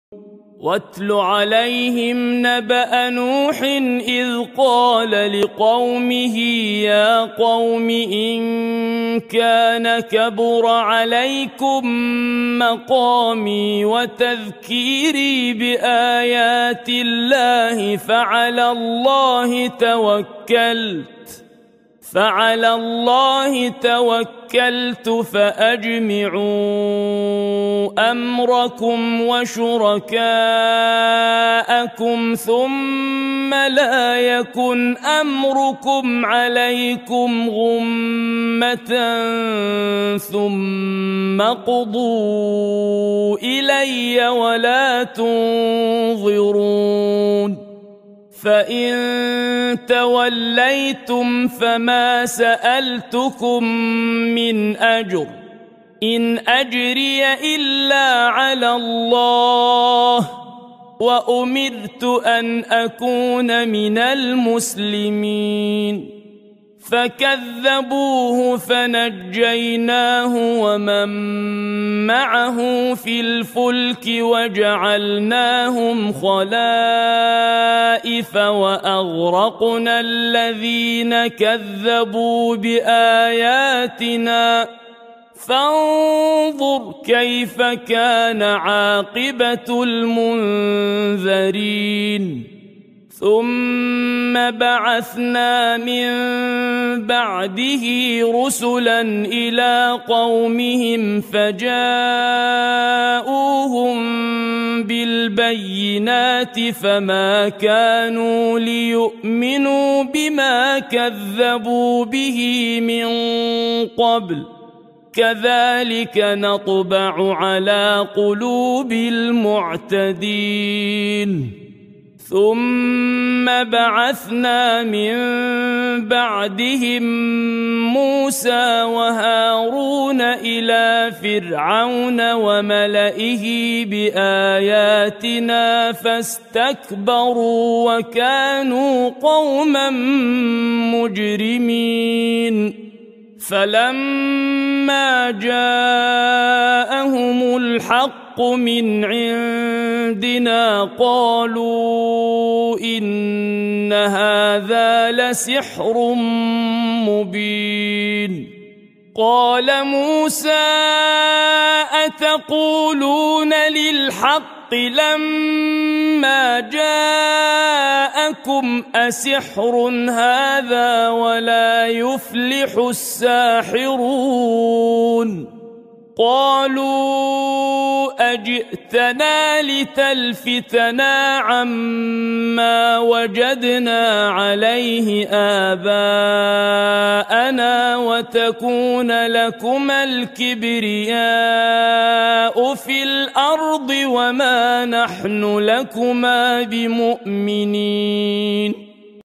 واتل عليهم نبأ نوح إذ قال لقومه يا قوم إن كان كبر عليكم مقامي وتذكيري بآيات الله فعلى الله توكلت فأجمعوا أمركم وشركاءكم ثم لا يكن أمركم عليكم غمة ثم قضوا إلي ولا تنظرون فإن توليتم فما سألتكم من أجر إن أجري إلا على الله وأمرت أن أكون من المسلمين فكذبوه فنجيناه ومن معه في الفلك وجعلناهم خلائف وأغرقنا الذين كذبوا بآياتنا فانظر كيف كان عاقبة المنذرين ثم بعثنا من بعده رسلا إلى قومهم فجاءوهم بالبينات فما كانوا ليؤمنوا بما كذبوا به من قبل كذلك نطبع على قلوب المعتدين ثم بعثنا من بعدهم موسى وهارون إلى فرعون وملئه بآياتنا فاستكبروا وكانوا قوما مجرمين فلما جاءهم الحق من عندنا قالوا إن هذا لسحر مبين قال موسى أتقولون للحق لما جاءكم أسحر هذا ولا يفلح الساحرون قالوا أجئتنا لتلفتنا عما وجدنا عليه آباءنا وتكون لكما الكبرياء في الأرض وما نحن لكما بمؤمنين